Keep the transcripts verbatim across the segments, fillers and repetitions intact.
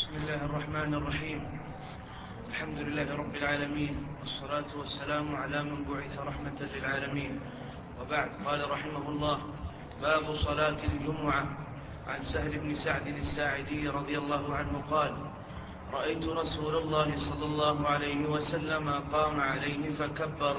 بسم الله الرحمن الرحيم. الحمد لله رب العالمين، والصلاة والسلام على من بعث رحمة للعالمين، وبعد. قال رحمه الله: باب صلاة الجمعة. عن سهل بن سعد الساعدي رضي الله عنه قال: رأيت رسول الله صلى الله عليه وسلم قام عليه فكبر،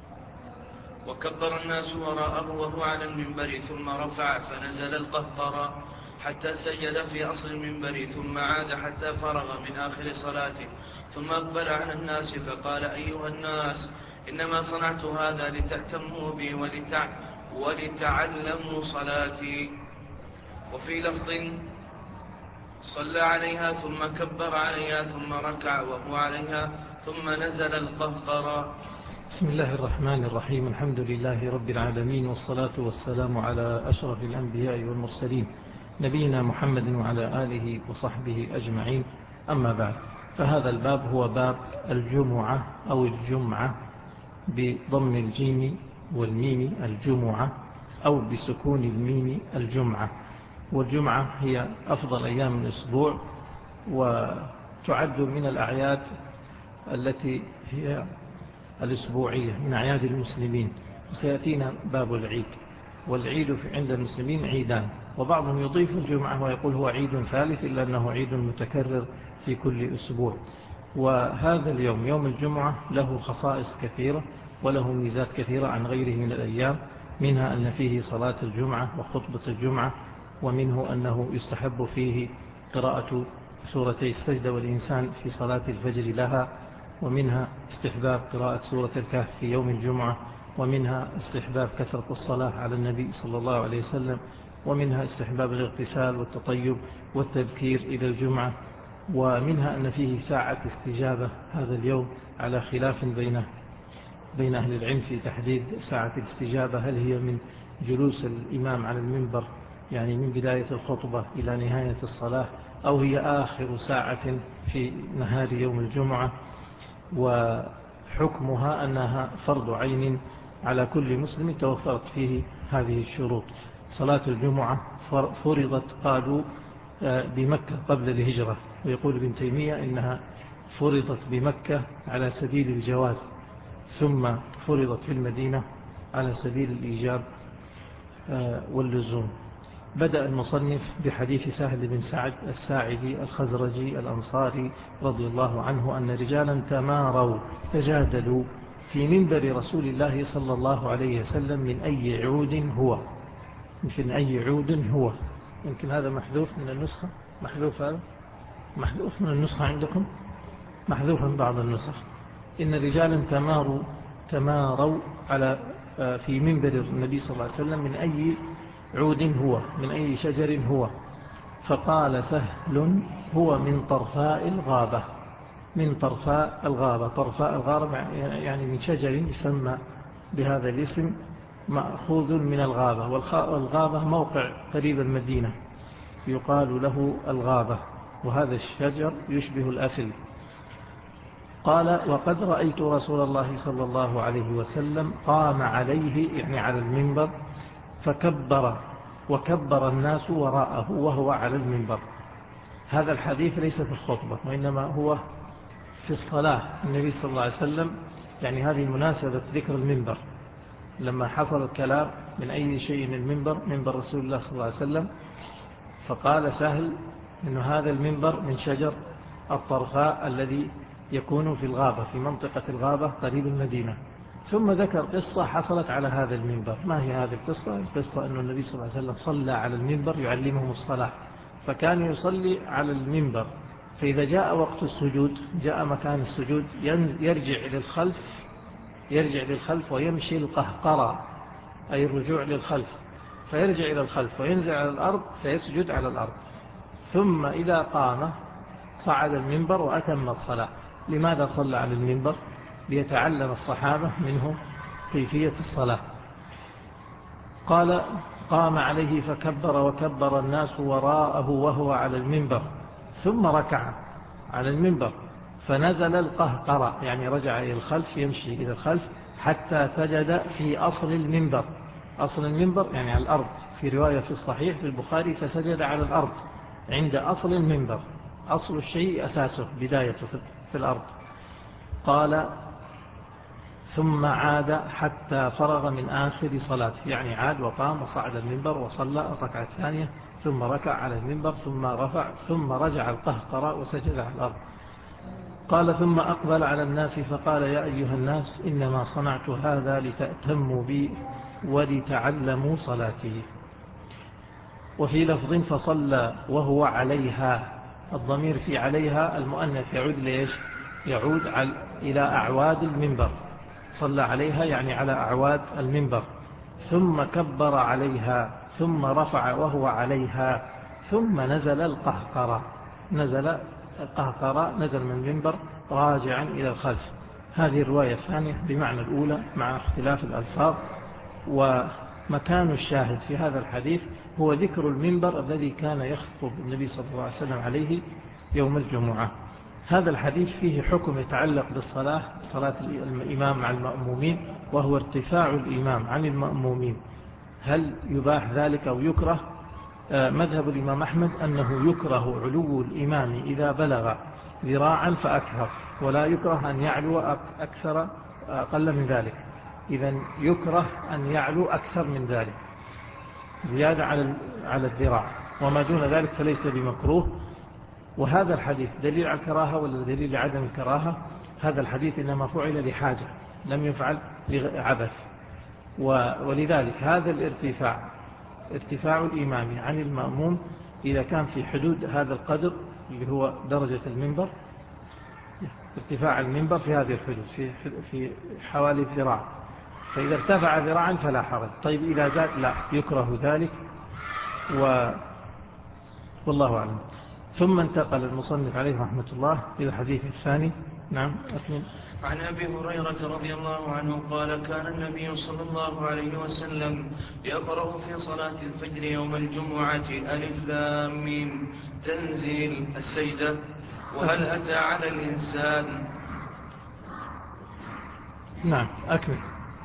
وكبر الناس وراءه وهو على المنبر، ثم رفع فنزل القهقرى حتى سجد في أصل المنبر، ثم عاد حتى فرغ من آخر صلاته، ثم أقبل على الناس فقال: أيها الناس، إنما صنعت هذا لتهتموا بي ولتع... ولتعلموا صلاتي. وفي لفظ: صلى عليها ثم كبر عليها ثم ركع وهو عليها ثم نزل القهقرى. بسم الله الرحمن الرحيم. الحمد لله رب العالمين، والصلاة والسلام على أشرف الأنبياء والمرسلين، نبينا محمد وعلى آله وصحبه أجمعين. أما بعد، فهذا الباب هو باب الجمعة أو الجمعة بضم الجيم والميم الجمعة، أو بسكون الميم الجمعة. والجمعة هي أفضل أيام الأسبوع، وتعد من الأعياد التي هي الأسبوعية من أعياد المسلمين. وسيأتينا باب العيد. والعيد عند المسلمين عيدان، وبعضهم يضيف الجمعة ويقول هو عيد ثالث، إلا أنه عيد متكرر في كل أسبوع. وهذا اليوم يوم الجمعة له خصائص كثيرة وله ميزات كثيرة عن غيره من الأيام، منها أن فيه صلاة الجمعة وخطبة الجمعة، ومنه أنه يستحب فيه قراءة سورتي السجدة والإنسان في صلاة الفجر لها، ومنها استحباب قراءة سورة الكهف في يوم الجمعة، ومنها استحباب كثرة الصلاة على النبي صلى الله عليه وسلم، ومنها استحباب الاغتسال والتطيب والتبكير إلى الجمعة، ومنها أن فيه ساعة استجابة هذا اليوم، على خلاف بين بين أهل العلم في تحديد ساعة الاستجابة، هل هي من جلوس الإمام على المنبر يعني من بداية الخطبة إلى نهاية الصلاة، أو هي آخر ساعة في نهار يوم الجمعة. وحكمها أنها فرض عين على كل مسلم توفرت فيه هذه الشروط. صلاة الجمعة فرضت قالوا بمكة قبل الهجرة، ويقول ابن تيمية إنها فرضت بمكة على سبيل الجواز، ثم فرضت في المدينة على سبيل الإيجاب واللزوم. بدأ المصنف بحديث سهل بن سعد الساعدي الخزرجي الأنصاري رضي الله عنه أن رجالا تماروا تجادلوا في منبر رسول الله صلى الله عليه وسلم من أي عود هو من أي عود هو يمكن هذا محذوف من النسخة، محذوف هذا محذوف من النسخة عندكم، محذوف من بعض النسخ. إن رجالا تماروا تماروا على في منبر النبي صلى الله عليه وسلم من أي عود هو من أي شجر هو، فقال سهل: هو من طرفاء الغابة. من طرفاء الغابة، طرفاء الغابة يعني من شجر يسمى بهذا الاسم، مأخوذ من الغابة، والغابة موقع قريب المدينة يقال له الغابة، وهذا الشجر يشبه الأفل. قال: وقد رأيت رسول الله صلى الله عليه وسلم قام عليه يعني على المنبر فكبر، وكبر الناس وراءه وهو على المنبر. هذا الحديث ليس في الخطبة، وإنما هو في الصلاة. النبي صلى الله عليه وسلم يعني هذه مناسبة ذكر المنبر، لما حصل الكلام من أي شيء المنبر، منبر رسول الله صلى الله عليه وسلم، فقال سهل إن هذا المنبر من شجر الطرفاء الذي يكون في الغابة، في منطقة الغابة قريب المدينة. ثم ذكر قصة حصلت على هذا المنبر. ما هي هذه القصة؟ القصة أن النبي صلى الله عليه وسلم صلى على المنبر يعلمهم الصلاة، فكان يصلي على المنبر، فإذا جاء وقت السجود، جاء مكان السجود، يرجع إلى الخلف يرجع للخلف ويمشي القهقرى، أي الرجوع للخلف، فيرجع إلى الخلف وينزل على الأرض فيسجد على الأرض، ثم إذا قام صعد المنبر وأتم الصلاة. لماذا صلى على المنبر؟ ليتعلم الصحابة منه كيفية الصلاة. قال: قام عليه فكبر، وكبر الناس وراءه وهو على المنبر، ثم ركع على المنبر فنزل القهقرة يعني رجع إلى الخلف، يمشي إلى الخلف حتى سجد في أصل المنبر. أصل المنبر يعني على الأرض، في رواية في الصحيح في البخاري فسجد على الأرض عند أصل المنبر، أصل الشيء أساسه بدايته في الأرض. قال ثم عاد حتى فرغ من آخر صلاته، يعني عاد وقام وصعد المنبر وصلى الركعة الثانية ثم ركع على المنبر ثم رفع ثم رجع القهقرى وسجد على الأرض. قال ثم أقبل على الناس فقال يا أيها الناس إنما صنعت هذا لتأتموا بي ولتعلموا صلاتي. وفي لفظ فصلى وهو عليها، الضمير في عليها المؤنث يعود ليش؟ يعود إلى أعواد المنبر، صلى عليها يعني على أعواد المنبر. ثم كبر عليها ثم رفع وهو عليها ثم نزل القهقرى، نزل القهقرى نزل من المنبر راجعا إلى الخلف. هذه الرواية الثانية بمعنى الأولى مع اختلاف الألفاظ. ومكان الشاهد في هذا الحديث هو ذكر المنبر الذي كان يخطب النبي صلى الله عليه وسلم عليه يوم الجمعة. هذا الحديث فيه حكم يتعلق بالصلاة، صلاة الإمام مع المأمومين، وهو ارتفاع الإمام عن المأمومين. هل يباح ذلك أو يكره؟ مذهب الإمام أحمد أنه يكره علو الإمام إذا بلغ ذراعا فأكثر، ولا يكره أن يعلو أكثر أقل من ذلك. إذن يكره أن يعلو أكثر من ذلك زيادة على على الذراع، وما دون ذلك فليس بمكروه. وهذا الحديث دليل على الكراهة ولا دليل لعدم الكراهة؟ هذا الحديث إنما فعل لحاجة، لم يفعل لعبث. ولذلك هذا الارتفاع، ارتفاع الإمام عن المأموم إذا كان في حدود هذا القدر اللي هو درجة المنبر، ارتفاع المنبر في هذه الحدود في في حوالي الذراع، فإذا ارتفع ذراعا فلا حرج. طيب إذا زاد لا يكره ذلك، و والله أعلم. ثم انتقل المصنف عليه رحمة الله إلى الحديث الثاني. نعم أكمل. عن أبي هريرة رضي الله عنه قال كان النبي صلى الله عليه وسلم يقرأ في صلاة الفجر يوم الجمعة ألف لام ميم تنزيل السجدة وهل أتى على الإنسان. نعم أكمل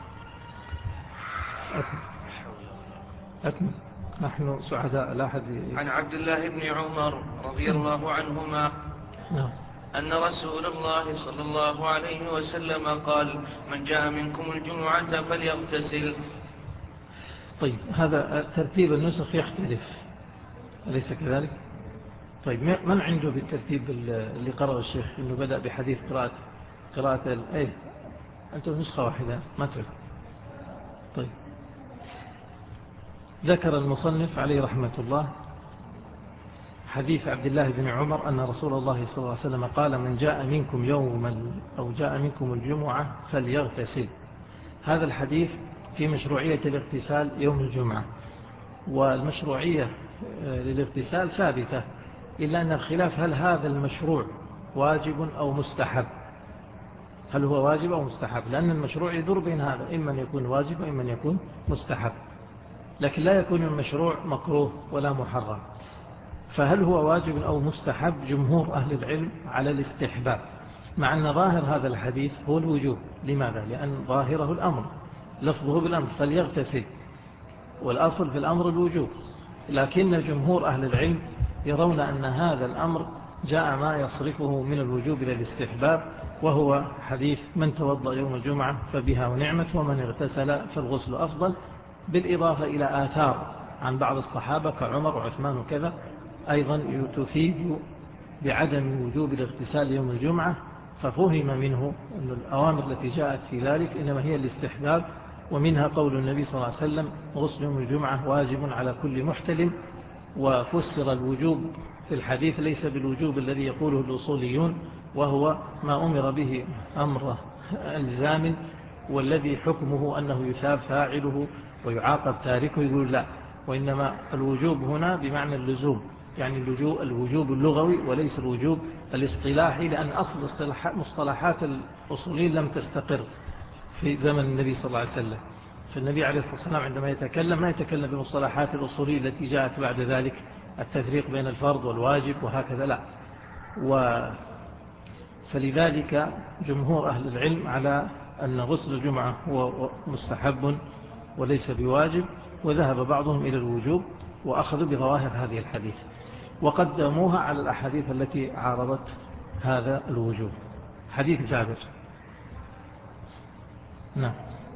أكمل أكمل نحن سعداء لا أحد. عن عبد الله بن عمر رضي الله عنهما نعم أن رسول الله صلى الله عليه وسلم قال من جاء منكم الجمعة فليغتسل. طيب هذا ترتيب النسخ يختلف أليس كذلك؟ طيب من عنده بالترتيب اللي قرأ الشيخ إنه بدأ بحديث قراءة قراءة الأيه أنتم نسخة واحدة ما تعرف. طيب ذكر المصنف عليه رحمة الله حديث عبد الله بن عمر أن رسول الله صلى الله عليه وسلم قال من جاء منكم يوم أو جاء منكم الجمعة فليغتسل. هذا الحديث في مشروعية الاغتسال يوم الجمعة، والمشروعية للاغتسال ثابتة، إلا أن الخلاف هل هذا المشروع واجب أو مستحب، هل هو واجب أو مستحب، لأن المشروع يدور بين هذا، إما أن يكون واجب وإما أن يكون مستحب، لكن لا يكون المشروع مكروه ولا محرم. فهل هو واجب أو مستحب؟ جمهور أهل العلم على الاستحباب، مع أن ظاهر هذا الحديث هو الوجوب. لماذا؟ لأن ظاهره الأمر، لفظه بالأمر فليغتسل، والأصل في الأمر الوجوب، لكن جمهور أهل العلم يرون أن هذا الأمر جاء ما يصرفه من الوجوب إلى الاستحباب، وهو حديث من توضأ يوم الجمعة فبها ونعمت ومن اغتسل فالغسل أفضل، بالإضافة إلى آثار عن بعض الصحابة كعمر وعثمان وكذا أيضا تفيد بعدم وجوب الاغتسال يوم الجمعة. ففهم منه أن الأوامر التي جاءت في ذلك إنما هي الاستحباب، ومنها قول النبي صلى الله عليه وسلم غسل يوم الجمعة واجب على كل محتلم. وفسر الوجوب في الحديث ليس بالوجوب الذي يقوله الأصوليون، وهو ما أمر به أمر الزام والذي حكمه أنه يثاب فاعله ويعاقب تاركه، يقول لا، وإنما الوجوب هنا بمعنى اللزوم، يعني الوجوب اللغوي وليس الوجوب الاصطلاحي، لأن أصل مصطلحات الأصوليين لم تستقر في زمن النبي صلى الله عليه وسلم. فالنبي عليه الصلاة والسلام عندما يتكلم ما يتكلم بمصطلحات الأصولية التي جاءت بعد ذلك، التفريق بين الفرض والواجب وهكذا، لا. و فلذلك جمهور أهل العلم على أن غسل الجمعة هو مستحب وليس بواجب، وذهب بعضهم إلى الوجوب وأخذوا بظواهر هذه الحديث. وقدموها على الأحاديث التي عارضت هذا الوجوب. حديث جابر. نعم.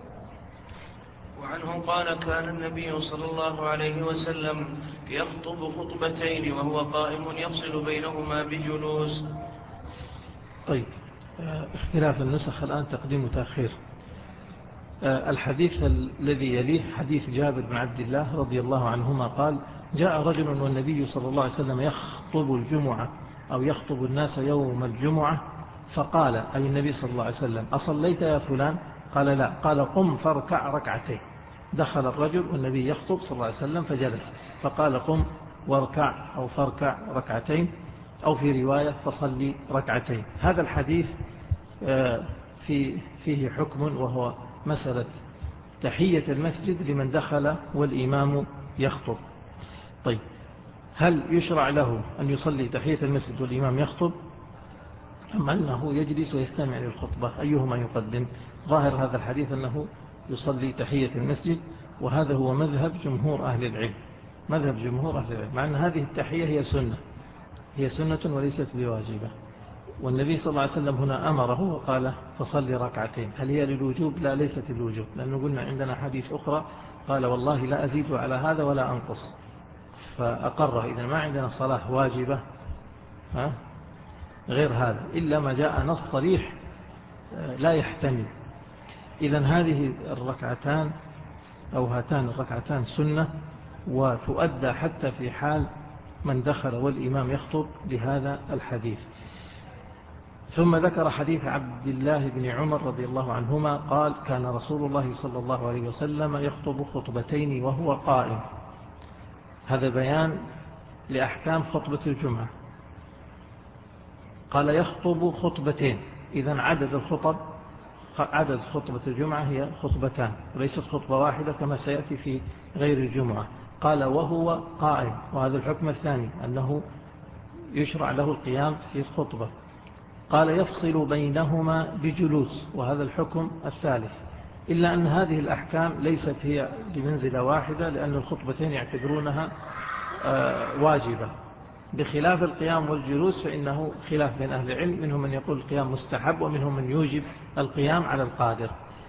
وعنه قال كان النبي صلى الله عليه وسلم يخطب خطبتين وهو قائم يفصل بينهما بجلوس. طيب، اختلاف النسخ الآن تقديم وتأخير. الحديث الذي يليه حديث جابر بن عبد الله رضي الله عنهما قال جاء رجل والنبي صلى الله عليه وسلم يخطب الجمعة أو يخطب الناس يوم الجمعة، فقال أي النبي صلى الله عليه وسلم أصليت يا فلان؟ قال لا. قال قم فاركع ركعتين. دخل الرجل والنبي يخطب صلى الله عليه وسلم فجلس، فقال قم واركع أو فاركع ركعتين، أو في رواية فصلي ركعتين. هذا الحديث في فيه حكم وهو مسألة تحية المسجد لمن دخل والإمام يخطب. طيب، هل يشرع له أن يصلي تحية المسجد والإمام يخطب أم أنه يجلس ويستمع للخطبة؟ أيهما يقدم؟ ظاهر هذا الحديث أنه يصلي تحية المسجد، وهذا هو مذهب جمهور أهل العلم، مذهب جمهور أهل العلم، مع أن هذه التحية هي سنة، هي سنة وليست بواجبة. والنبي صلى الله عليه وسلم هنا أمره وقال فصلي ركعتين. هل هي للوجوب؟ لا، ليست للوجوب، لأنه قلنا عندنا حديث أخرى قال والله لا أزيد على هذا ولا أنقص، فأقره. إذا ما عندنا صلاة واجبة ها غير هذا إلا ما جاء نص صريح لا يحتمل. إذا هذه الركعتان أو هاتان الركعتان سنة، وتؤدى حتى في حال من دخل والإمام يخطب بهذا الحديث. ثم ذكر حديث عبد الله بن عمر رضي الله عنهما قال كان رسول الله صلى الله عليه وسلم يخطب خطبتين وهو قائم. هذا بيان لأحكام خطبة الجمعة. قال يخطب خطبتين، إذن عدد الخطب عدد خطبة الجمعة هي خطبتان وليست خطبة واحدة كما سيأتي في غير الجمعة. قال وهو قائم، وهذا الحكم الثاني أنه يشرع له القيام في الخطبة. قال يفصل بينهما بجلوس، وهذا الحكم الثالث، إلا أن هذه الأحكام ليست هي بمنزلة واحدة، لأن الخطبتين يعتبرونها واجبة، بخلاف القيام والجلوس فإنه خلاف بين أهل العلم، منهم من يقول القيام مستحب ومنهم من يوجب القيام على القادر.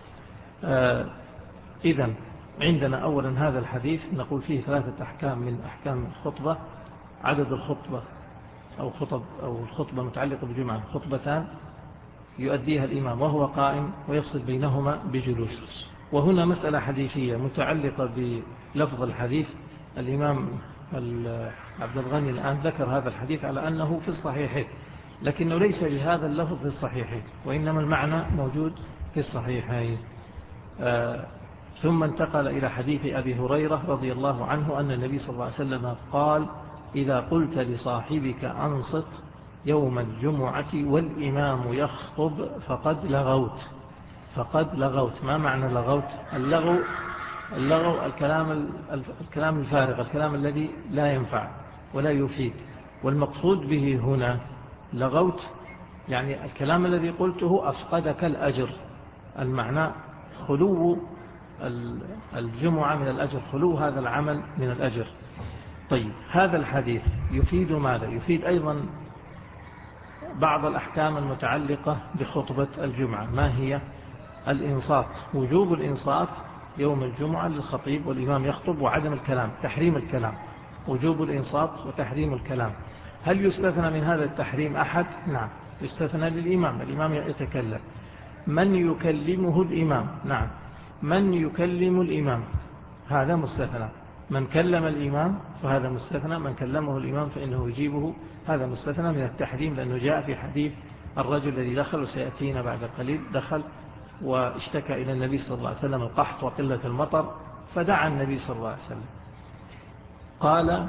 إذن عندنا أولا هذا الحديث نقول فيه ثلاثة أحكام من أحكام الخطبة: عدد الخطبة أو خطب أو الخطبة متعلقة بالجمعة خطبتان يؤديها الإمام وهو قائم ويفصل بينهما بجلوس. وهنا مسألة حديثية متعلقة بلفظ الحديث. الإمام عبد الغني الآن ذكر هذا الحديث على أنه في الصحيحين، لكنه ليس بهذا اللفظ في الصحيحين، وإنما المعنى موجود في الصحيحين. آه ثم انتقل إلى حديث أبي هريرة رضي الله عنه أن النبي صلى الله عليه وسلم قال إذا قلت لصاحبك أنصت يوم الجمعة والإمام يخطب فقد لغوت. فقد لغوت. ما معنى لغوت؟ اللغو اللغو الكلام الكلام الفارغ، الكلام الذي لا ينفع ولا يفيد. والمقصود به هنا لغوت يعني الكلام الذي قلته أفقدك الأجر، المعنى خلو الجمعة من الأجر، خلو هذا العمل من الأجر. طيب، هذا الحديث يفيد ماذا؟ يفيد أيضا بعض الأحكام المتعلقة بخطبة الجمعة. ما هي؟ الإنصات، وجوب الإنصات يوم الجمعة للخطيب والإمام يخطب، وعدم الكلام، تحريم الكلام، وجوب الإنصات وتحريم الكلام. هل يستثنى من هذا التحريم أحد؟ نعم، يستثنى للإمام، الإمام يتكلم. من يكلمه الإمام؟ نعم، من يكلم الإمام هذا مستثنى. من كلم الإمام فهذا مستثنى، من كلمه الإمام فإنه يجيبه، هذا مستثنى من التحريم، لأنه جاء في حديث الرجل الذي دخل وسيأتينا بعد قليل، دخل واشتكى إلى النبي صلى الله عليه وسلم القحط وقلة المطر، فدعا النبي صلى الله عليه وسلم. قال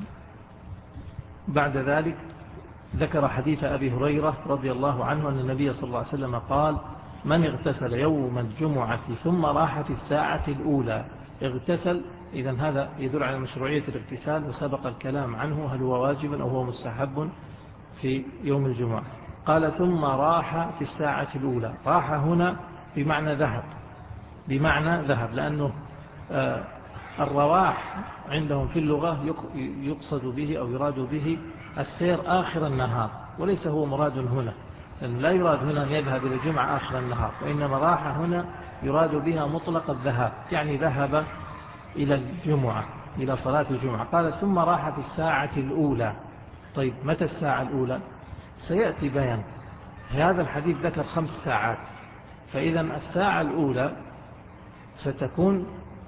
بعد ذلك ذكر حديث أبي هريرة رضي الله عنه أن النبي صلى الله عليه وسلم قال من اغتسل يوم الجمعة ثم راح في الساعة الأولى اغتسل. إذن هذا يدل على مشروعية الاغتسال، وسبق الكلام عنه هل هو واجب أو هو مستحب في يوم الجمعة. قال ثم راح في الساعة الأولى. راح هنا بمعنى ذهب، بمعنى ذهب، لأنه الرواح عندهم في اللغة يقصد به أو يراد به السير آخر النهار، وليس هو مراد هنا، لأنه لا يراد هنا أن يذهب إلى الجمعة آخر النهار، وإنما راح هنا يراد بها مطلق الذهاب، يعني ذهب إلى الجمعة، إلى صلاة الجمعة. قال ثم راح في الساعة الأولى. طيب متى الساعة الأولى؟ سيأتي بيان. هذا الحديث ذكر خمس ساعات، فإذا الساعة الأولى ستكون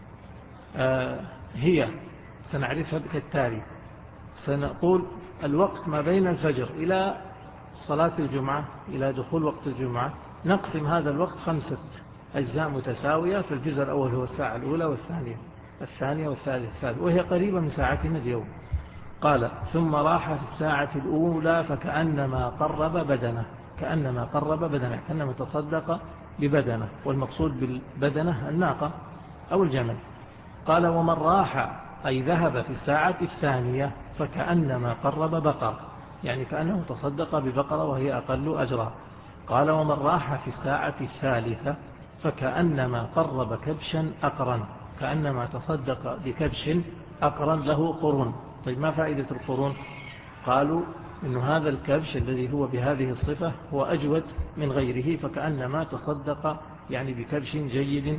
آه هي سنعرفها كالتالي. سنقول الوقت ما بين الفجر إلى صلاة الجمعة، إلى دخول وقت الجمعة، نقسم هذا الوقت خمسة أجزاء متساوية، في الجزء الأول هو الساعة الأولى والثانية الثانية والثالثة الثالثة، وهي قريبة من ساعتنا اليوم. قال ثم راح في الساعة الأولى فكأنما قرب بدنه، كأنما قرب بدنه، كأنما تصدق ببدنه، والمقصود بالبدنه الناقة أو الجمل. قال ومن راح أي ذهب في الساعة الثانية فكأنما قرب بقر، يعني كأنه تصدق ببقرة وهي أقل أجرا. قال ومن راح في الساعة الثالثة فكأنما قرب كبشا أقرا، كأنما تصدق بكبش أقرا له قرون. طيب ما فائدة القرون؟ قالوا إن هذا الكبش الذي هو بهذه الصفة هو أجود من غيره، فكأنما تصدق يعني بكبش جيد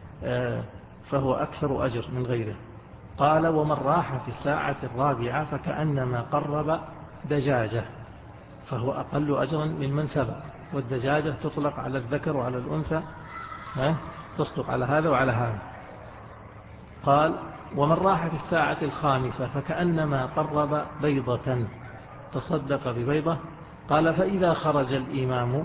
فهو أكثر أجر من غيره. قال ومن راح في الساعة الرابعة فكأنما قرب دجاجة، فهو أقل أجرا ممن سبق، والدجاجة تطلق على الذكر وعلى الأنثى، تصدق على هذا وعلى هذا. قال ومن راح في الساعة الخامسة فكأنما قرب بيضة، تصدق ببيضة. قال فإذا خرج الإمام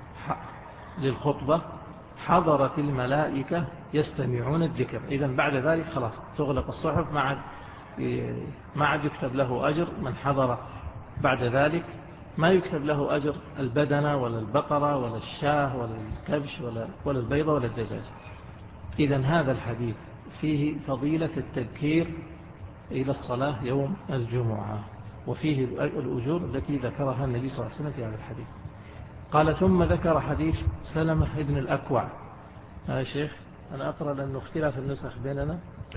للخطبة حضرت الملائكة يستمعون الذكر. إذن بعد ذلك خلاص تغلق الصحف، ما عاد ما عاد يكتب له أجر من حضر بعد ذلك، ما يكتب له أجر البدنة ولا البقرة ولا الشاه ولا الكبش ولا, ولا البيضة ولا الدجاج. إذن هذا الحديث فيه فضيلة التذكير إلى الصلاة يوم الجمعة، وفيه الأجور التي ذكرها النبي صلى الله عليه وسلم في هذا الحديث. قال ثم ذكر حديث سلمة ابن الأكوع. يا شيخ أنا أقرأ لأنه اختلاف النسخ بيننا.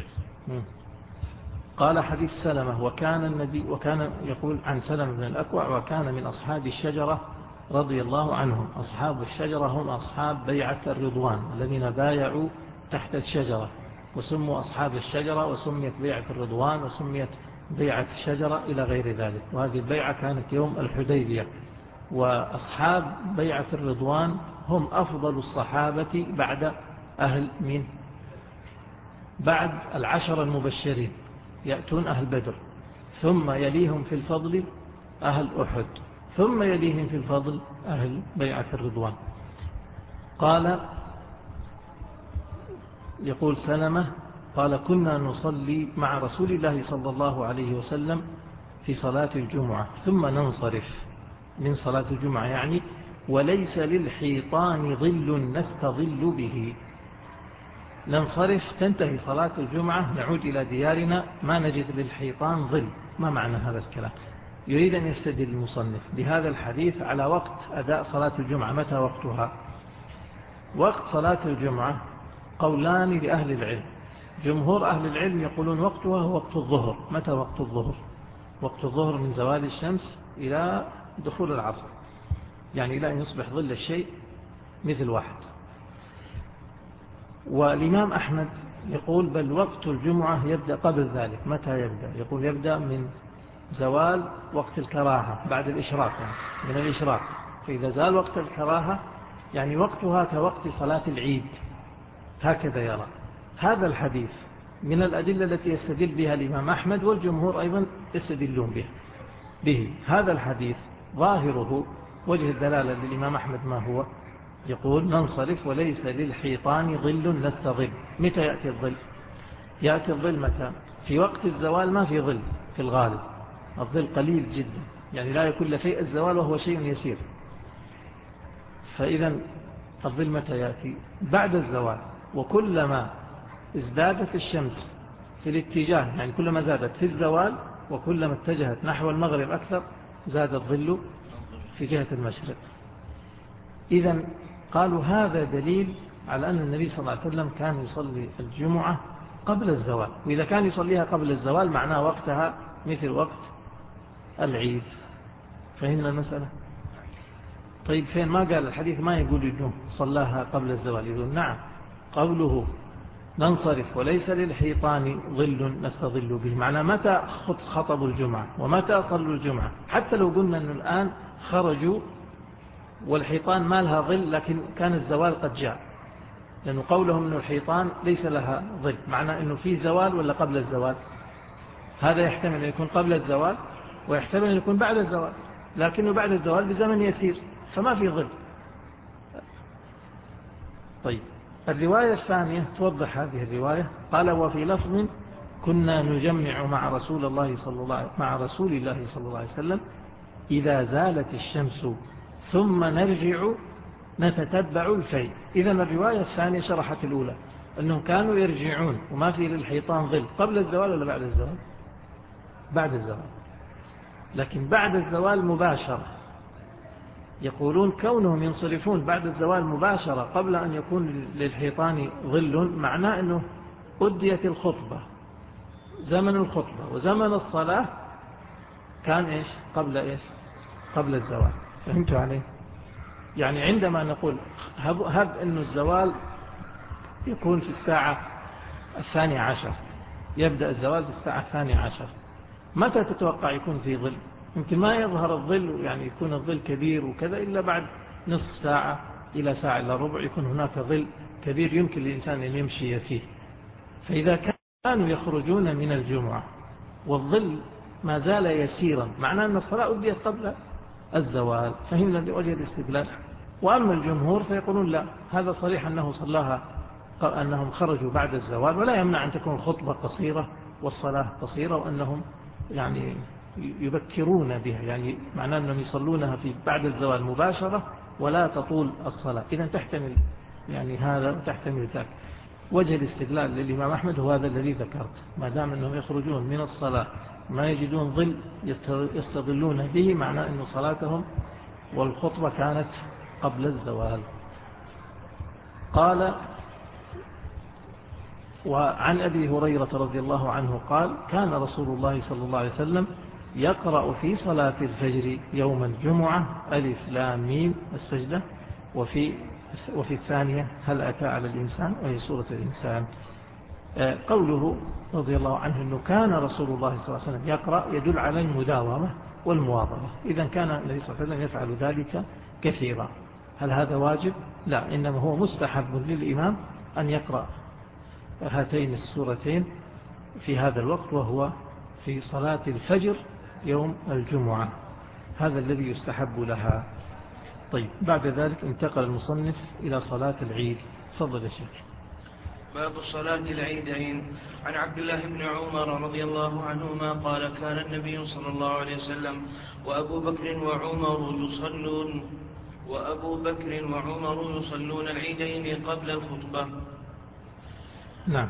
قال حديث سلمة وكان النبي وكان يقول عن سلمة بن الأكوع وكان من أصحاب الشجرة رضي الله عنهم. أصحاب الشجرة هم أصحاب بيعة الرضوان الذين بايعوا تحت الشجرة، وسموا أصحاب الشجرة، وسميت بيعة الرضوان، وسميت بيعة الشجرة إلى غير ذلك. وهذه البيعة كانت يوم الحديبية. وأصحاب بيعة الرضوان هم أفضل الصحابة بعد أهل من بعد العشر المبشرين، يأتون أهل بدر، ثم يليهم في الفضل أهل أحد، ثم يليهم في الفضل أهل بيعة الرضوان. قال يقول سلمة قال كنا نصلي مع رسول الله صلى الله عليه وسلم في صلاة الجمعة ثم ننصرف من صلاة الجمعة، يعني وليس للحيطان ظل نستظل به. ننصرف تنتهي صلاة الجمعة نعود إلى ديارنا ما نجد للحيطان ظل. ما معنى هذا الكلام؟ يريد أن يستدل المصنف بهذا الحديث على وقت أداء صلاة الجمعة. متى وقتها؟ وقت صلاة الجمعة قولان لأهل العلم. جمهور أهل العلم يقولون وقتها هو وقت الظهر. متى وقت الظهر؟ وقت الظهر من زوال الشمس إلى دخول العصر، يعني إلى أن يصبح ظل الشيء مثل واحد. والإمام أحمد يقول بل وقت الجمعة يبدأ قبل ذلك. متى يبدأ؟ يقول يبدأ من زوال وقت الكراهة بعد الإشراق، يعني من الإشراق. فإذا زال وقت الكراهة يعني وقتها كوقت صلاة العيد، هكذا يرى. هذا الحديث من الأدلة التي يستدل بها الإمام أحمد، والجمهور أيضا يستدلون به. به هذا الحديث ظاهره وجه الدلالة للإمام أحمد ما هو؟ يقول ننصرف وليس للحيطان ظل نستظل. متى يأتي الظل؟ يأتي الظل متى؟ في وقت الزوال ما في ظل في الغالب، الظل قليل جدا، يعني لا يكون لشيء الزوال وهو شيء يسير. فإذا الظل متى يأتي؟ بعد الزوال. وكلما ازدادت الشمس في الاتجاه، يعني كلما زادت في الزوال وكلما اتجهت نحو المغرب أكثر زاد الظل في جهة المشرق. إذن قالوا هذا دليل على أن النبي صلى الله عليه وسلم كان يصلي الجمعة قبل الزوال، وإذا كان يصليها قبل الزوال معناه وقتها مثل وقت العيد. فهمنا المسألة؟ طيب فين ما قال الحديث ما يقول إنه صلاها قبل الزوال، يقول نعم قوله ننصرف وليس للحيطان ظل نستظل به، معناه متى خطبوا الجمعة ومتى صلوا الجمعة. حتى لو قلنا أنه الآن خرجوا والحيطان ما لها ظل لكن كان الزوال قد جاء، لأنه قولهم أنه الحيطان ليس لها ظل معناه أنه في زوال ولا قبل الزوال. هذا يحتمل أن يكون قبل الزوال ويحتمل أن يكون بعد الزوال، لكنه بعد الزوال بزمن يسير فما في ظل. طيب الرواية الثانية توضح هذه الرواية، قال وفي لفظ كنا نجمع مع رسول الله صلى الله مع رسول الله صلى الله عليه وسلم إذا زالت الشمس ثم نرجع نتتبع الفيء. إذا الرواية الثانية شرحت الأولى أنهم كانوا يرجعون وما في للحيطان ظل قبل الزوال ولا بعد الزوال؟ بعد الزوال. لكن بعد الزوال مباشرة يقولون كونهم ينصرفون بعد الزوال مباشرة قبل أن يكون للحيطان ظل معناه أنه أديت الخطبة، زمن الخطبة وزمن الصلاة كان إيش قبل إيش قبل الزوال. فهمتوا عليه؟ يعني عندما نقول هب, هب أن الزوال يكون في الساعة الثانية عشر، يبدأ الزوال في الساعة الثانية عشر، متى تتوقع يكون في ظل؟ يمكن ما يظهر الظل، يعني يكون الظل كبير وكذا إلا بعد نصف ساعة إلى ساعة إلى ربع يكون هناك ظل كبير يمكن للإنسان أن يمشي فيه. فإذا كانوا يخرجون من الجمعة والظل ما زال يسيرا معناه أن الصلاة أديت قبل الزوال. فهمنا لوجه الاستدلال. وأما الجمهور فيقولون لا، هذا صريح أنه صلاها أنهم خرجوا بعد الزوال، ولا يمنع أن تكون خطبة قصيرة والصلاة قصيرة، وأنهم يعني يبكرون بها، يعني معناه أنهم يصلونها في بعد الزوال مباشرة ولا تطول الصلاة. إذا تحتمل يعني هذا وتحتمل ذاك. وجه الاستدلال للإمام أحمد هو هذا الذي ذكرت، ما دام أنهم يخرجون من الصلاة ما يجدون ظل يستظلون به معناه أن صلاتهم والخطبة كانت قبل الزوال. قال وعن أبي هريرة رضي الله عنه قال كان رسول الله صلى الله عليه وسلم يقرأ في صلاة الفجر يوم الجمعة ألف لام ميم السجدة، وفي وفي الثانية هل أتى على الإنسان وهي سورة الإنسان. قوله رضي الله عنه أنه كان رسول الله صلى الله عليه وسلم يقرأ يدل على المداومة والمواظبة. إذا كان النبي صلى الله عليه وسلم يفعل ذلك كثيرا. هل هذا واجب؟ لا، إنما هو مستحب للإمام أن يقرأ هاتين السورتين في هذا الوقت، وهو في صلاة الفجر يوم الجمعة، هذا الذي يستحب لها. طيب بعد ذلك انتقل المصنف إلى صلاة العيد. تفضل يا شيخ. باب صلاة العيدين. عن عبد الله بن عمر رضي الله عنهما قال كان النبي صلى الله عليه وسلم وأبو بكر وعمر يصلون وأبو بكر وعمر يصلون العيدين قبل الخطبة. نعم،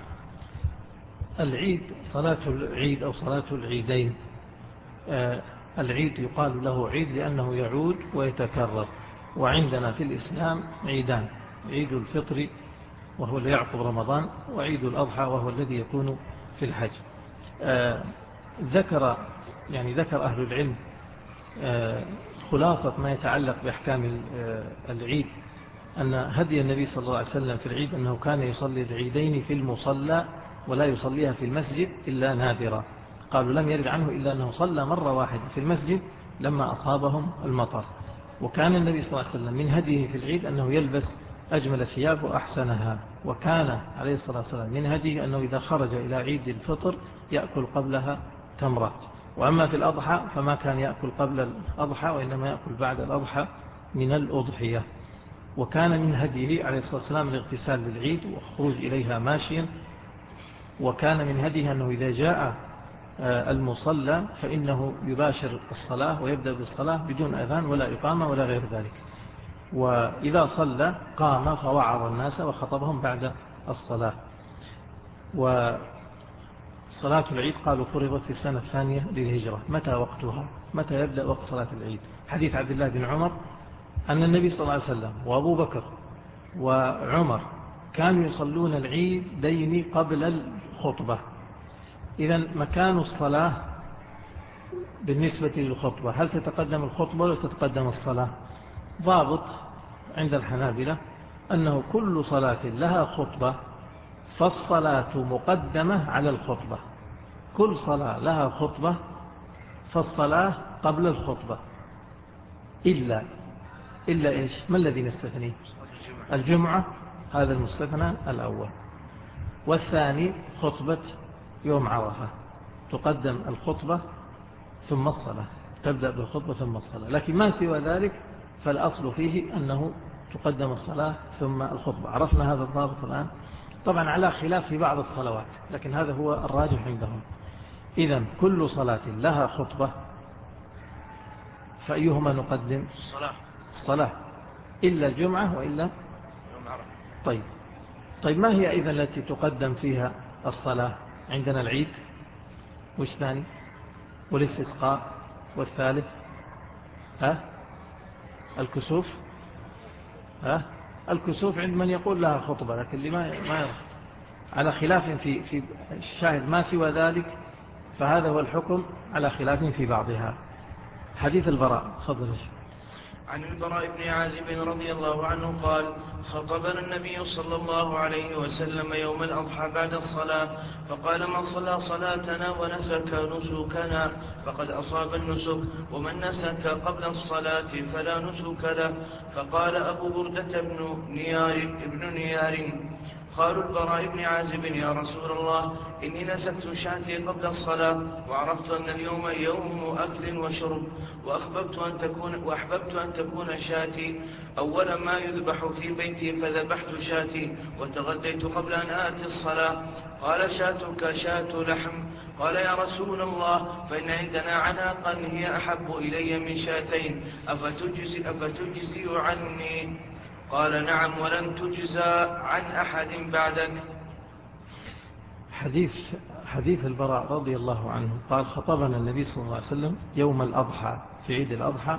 العيد صلاة العيد أو صلاة العيدين. آه العيد يقال له عيد لأنه يعود ويتكرر. وعندنا في الإسلام عيدان، عيد الفطر وهو اللي يعقب رمضان، وعيد الأضحى وهو الذي يكون في الحج. آه ذكر يعني ذكر أهل العلم آه خلاصة ما يتعلق بأحكام العيد، أن هدي النبي صلى الله عليه وسلم في العيد أنه كان يصلي العيدين في المصلى ولا يصليها في المسجد إلا نادرا. قالوا لم يرد عنه إلا أنه صلى مرة واحدة في المسجد لما أصابهم المطر. وكان النبي صلى الله عليه وسلم من هديه في العيد أنه يلبس أجمل الثياب وأحسنها. وكان عليه الصلاة والسلام من هديه أنه إذا خرج إلى عيد الفطر يأكل قبلها تمرات. وأما في الأضحى فما كان يأكل قبل الأضحى وإنما يأكل بعد الأضحى من الأضحية. وكان من هديه عليه الصلاة والسلام الاغتسال للعيد والخروج إليها ماشيا. وكان من هديه أنه إذا جاء المصلى فإنه يباشر الصلاة ويبدأ بالصلاة بدون أذان ولا إقامة ولا غير ذلك. وإذا صلى قام فوعظ الناس وخطبهم بعد الصلاة. وصلاة العيد قالوا فرضت في السنة الثانية للهجرة. متى وقتها؟ متى يبدأ وقت صلاة العيد؟ حديث عبد الله بن عمر أن النبي صلى الله عليه وسلم وأبو بكر وعمر كانوا يصلون العيد دين قبل خطبة. إذن مكان الصلاة بالنسبة للخطبة، هل تتقدم الخطبة ولا تتقدم الصلاة؟ ضابط عند الحنابلة أنه كل صلاة لها خطبة فالصلاة مقدمة على الخطبة. كل صلاة لها خطبة فالصلاة قبل الخطبة، إلا إلا إيش؟ ما الذي نستثنيه؟ الجمعة، هذا المستثنى الأول. والثاني خطبة يوم عرفة، تقدم الخطبة ثم الصلاة، تبدأ بالخطبة ثم الصلاة. لكن ما سوى ذلك فالأصل فيه أنه تقدم الصلاة ثم الخطبة. عرفنا هذا الضابط الآن، طبعا على خلاف في بعض الصلوات، لكن هذا هو الراجح عندهم. إذن كل صلاة لها خطبة فأيهما نقدم؟ الصلاة الصلاة، إلا الجمعة وإلا يوم عرفة. طيب طيب ما هي إذن التي تقدم فيها الصلاة؟ عندنا العيد، وش ثاني؟ والاستسقاء، والثالث ها الكسوف. ها الكسوف عند من يقول لها خطبة، لكن اللي ما ما يرى على خلاف في في الشاهد. ما سوى ذلك فهذا هو الحكم على خلاف في بعضها. حديث البراء، تفضل. عن البراء بن عازب رضي الله عنه قال: خطبنا النبي صلى الله عليه وسلم يوم الأضحى بعد الصلاة فقال: من صلى صلاتنا ونسك نسكنا فقد أصاب النسك، ومن نسك قبل الصلاة فلا نسك له. فقال أبو بردة بن نيار, ابن نيار قالوا البراء بن عازب: يا رسول الله، إني نسكت شاتي قبل الصلاة، وعرفت أن اليوم يوم أكل وشرب، وأحببت أن تكون, وأحببت أن تكون شاتي أول ما يذبح في بيتي، فذبحت شاتي وتغديت قبل أن آتي الصلاة. قال: شاتك شات لحم. قال: يا رسول الله، فإن عندنا عناقا هي أحب إلي من شاتين، أفتجزي, أفتجزي عني؟ قال: نعم، ولن تجزى عن أحد بعدك. حديث حديث البراء رضي الله عنه قال: خطبنا النبي صلى الله عليه وسلم يوم الأضحى، في عيد الأضحى،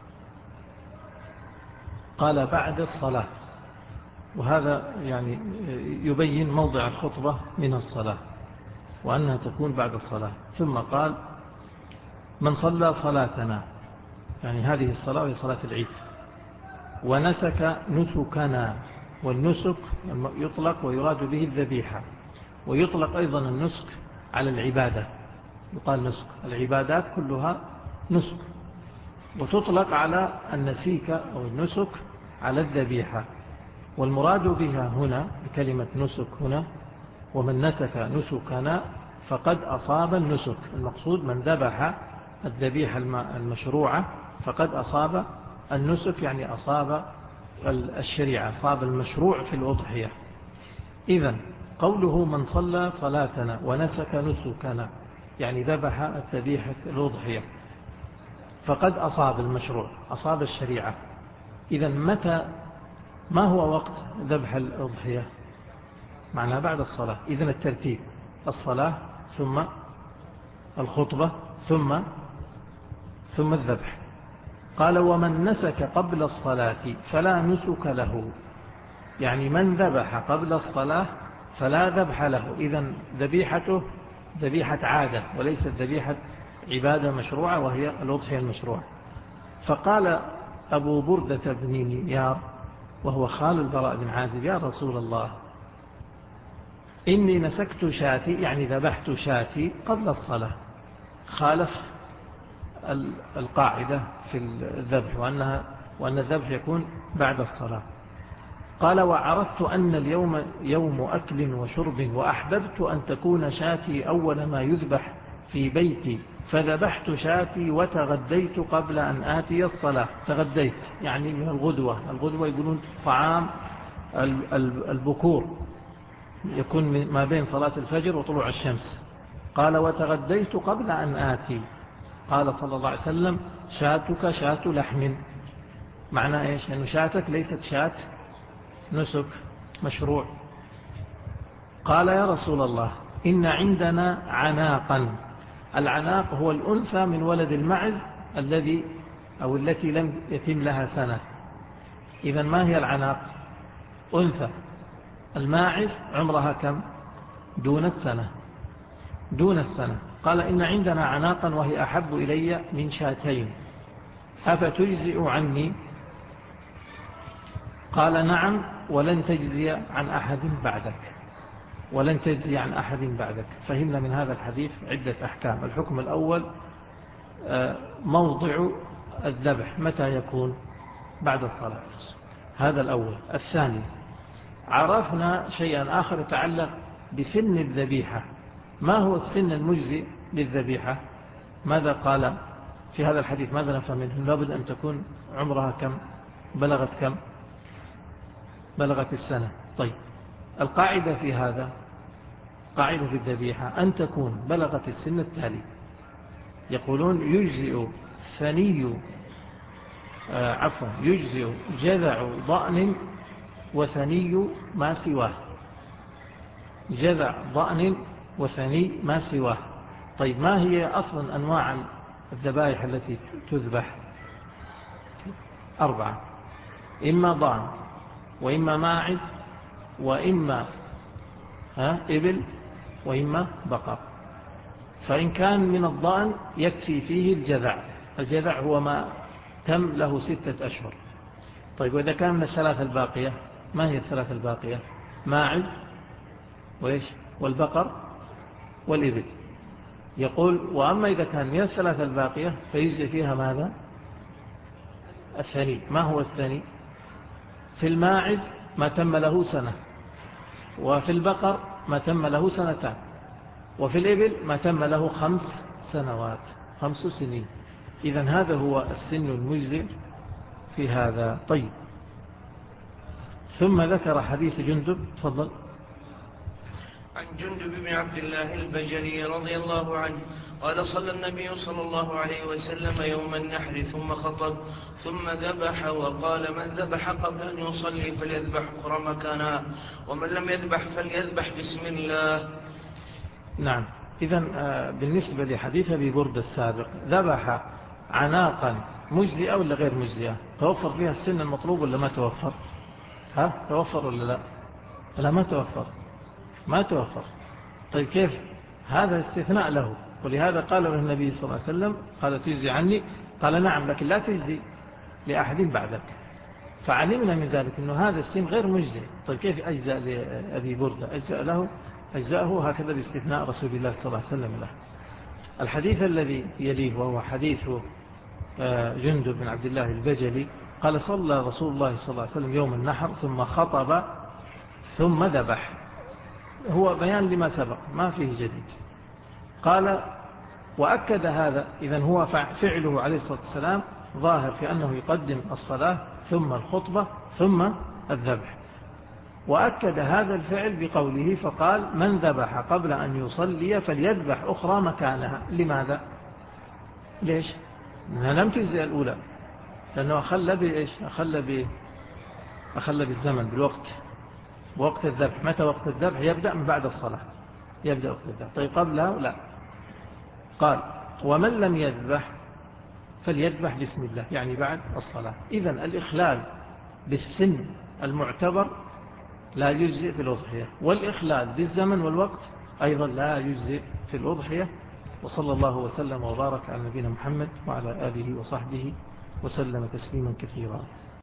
قال بعد الصلاة، وهذا يعني يبين موضع الخطبة من الصلاة وأنها تكون بعد الصلاة. ثم قال: من صلى صلاتنا، يعني هذه الصلاة وهي صلاة العيد، ونسك نسكنا. والنسك يطلق ويراد به الذبيحة، ويطلق أيضا النسك على العبادة، يقال نسك، العبادات كلها نسك، وتطلق على النسيك أو النسك على الذبيحة. والمراد بها هنا بكلمة نسك هنا: ومن نسك نسكنا فقد أصاب النسك. المقصود من ذبح الذبيحة المشروعة فقد أصاب النسك، يعني أصاب الشريعة، أصاب المشروع في الأضحية. إذن قوله من صلى صلاتنا ونسك نسكنا، يعني ذبح الذبيحة الأضحية، فقد أصاب المشروع، أصاب الشريعة. إذن متى، ما هو وقت ذبح الأضحية؟ معناه بعد الصلاة. إذن الترتيب: الصلاة ثم الخطبة ثم ثم الذبح. قال: ومن نسك قبل الصلاة فلا نسك له، يعني من ذبح قبل الصلاة فلا ذبح له. إذن ذبيحته ذبيحة عادة وليست ذبيحة عبادة مشروعة، وهي الأضحية المشروعة. فقال أبو بردة بن نيار وهو خال البراء بن عازب: يا رسول الله، إني نسكت شاتي، يعني ذبحت شاتي قبل الصلاة، خالف القاعدة في الذبح، وأنها وأن الذبح يكون بعد الصلاة. قال: وعرفت أن اليوم يوم أكل وشرب، وأحببت أن تكون شاتي أول ما يذبح في بيتي، فذبحت شاتي وتغديت قبل أن آتي الصلاة. تغديت يعني من الغدوة، الغدوة يقولون طعام البكور، يكون ما بين صلاة الفجر وطلوع الشمس. قال: وتغديت قبل أن آتي. قال صلى الله عليه وسلم: شاتك شات لحم. معنى إيش؟ أنه شاتك ليست شات نسك مشروع. قال: يا رسول الله، إن عندنا عناقا. العناق هو الأنثى من ولد المعز الذي أو التي لم يتم لها سنة. إذن ما هي العناق؟ أنثى. الماعز عمرها كم؟ دون السنة دون السنة. قال إن عندنا عناقا وهي أحب إلي من شاتين أفتجزئ عني؟ قال نعم ولن تجزي عن أحد بعدك ولن تجزي عن أحد بعدك. فهمنا من هذا الحديث عدة أحكام. الحكم الأول موضع الذبح متى يكون؟ بعد الصلاة، هذا الأول. الثاني عرفنا شيئا آخر يتعلق بسن الذبيحة. ما هو السن المجزي للذبيحة؟ ماذا قال في هذا الحديث؟ ماذا نفهم منه؟ لابد أن تكون عمرها كم؟ بلغت كم؟ بلغت السنة. طيب القاعدة في هذا، قاعدة في الذبيحة أن تكون بلغت السن التالي. يقولون يجزئ ثني آه عفوا يجزئ جذع ضأن وثني ما سواه. جذع ضأن وثني ما سواه. طيب ما هي أصلا أنواع الذبائح التي تذبح؟ أربعة: إما ضأن وإما ماعز وإما ها إبل وإما بقر. فإن كان من الضأن يكفي فيه الجذع. الجذع هو ما تم له ستة أشهر. طيب وإذا كان من الثلاثة الباقية، ما هي الثلاثة الباقية؟ ماعز وإيش والبقر والإبل. يقول وأما إذا كان من الثلاثة الباقية فيجزي فيها ماذا؟ الثاني. ما هو الثاني؟ في الماعز ما تم له سنة، وفي البقر ما تم له سنتان، وفي الإبل ما تم له خمس سنوات، خمس سنين. إذن هذا هو السن المجزئ في هذا. طيب ثم ذكر حديث جندب. تفضل. عن جندب بن عبد الله البجلي رضي الله عنه قال صلى النبي صلى الله عليه وسلم يوم النحر ثم خطب ثم ذبح وقال من ذبح قبل أن يصلي فليذبح أخرى مكانها ومن لم يذبح فليذبح بسم الله. نعم. إذن بالنسبة لحديث أبي بردة السابق ذبح عناقا مجزئة ولا غير مجزئة؟ توفر فيها السن المطلوب ولا ما توفر؟ ها توفر ولا لا؟ لا ما توفر ما توفر. طيب كيف؟ هذا استثناء له، ولهذا قال له النبي صلى الله عليه وسلم قال تجزي عني؟ قال نعم لكن لا تجزي لأحد بعدك. فعلمنا من ذلك أنه هذا السن غير مجزئ. طيب كيف أجزاء لأبي بردة؟ أجزاء له أجزاءه هكذا باستثناء رسول الله صلى الله عليه وسلم له. الحديث الذي يليه وهو حديث جندب بن عبد الله البجلي قال صلى رسول الله صلى الله عليه وسلم يوم النحر ثم خطب ثم ذبح. هو بيان لما سبق ما فيه جديد. قال وأكد هذا. إذن هو فعله عليه الصلاة والسلام ظاهر في أنه يقدم الصلاة ثم الخطبة ثم الذبح. وأكد هذا الفعل بقوله فقال من ذبح قبل أن يصلي فليذبح أخرى مكانها. لماذا؟ ليش؟ لأنها لم تجزئ الأولى، لأنه أخل بإيش؟ أخل, ب... أخل بالزمن بالوقت، وقت الذبح. متى وقت الذبح؟ يبدأ من بعد الصلاة، يبدأ وقت الذبح. طيب قبلها لا. قال ومن لم يذبح فليذبح بسم الله، يعني بعد الصلاة. إذن الإخلال بالسن المعتبر لا يجزئ في الأضحية، والإخلال بالزمن والوقت أيضا لا يجزئ في الأضحية. وصلى الله وسلم وبارك على نبينا محمد وعلى آله وصحبه وسلم تسليما كثيرا.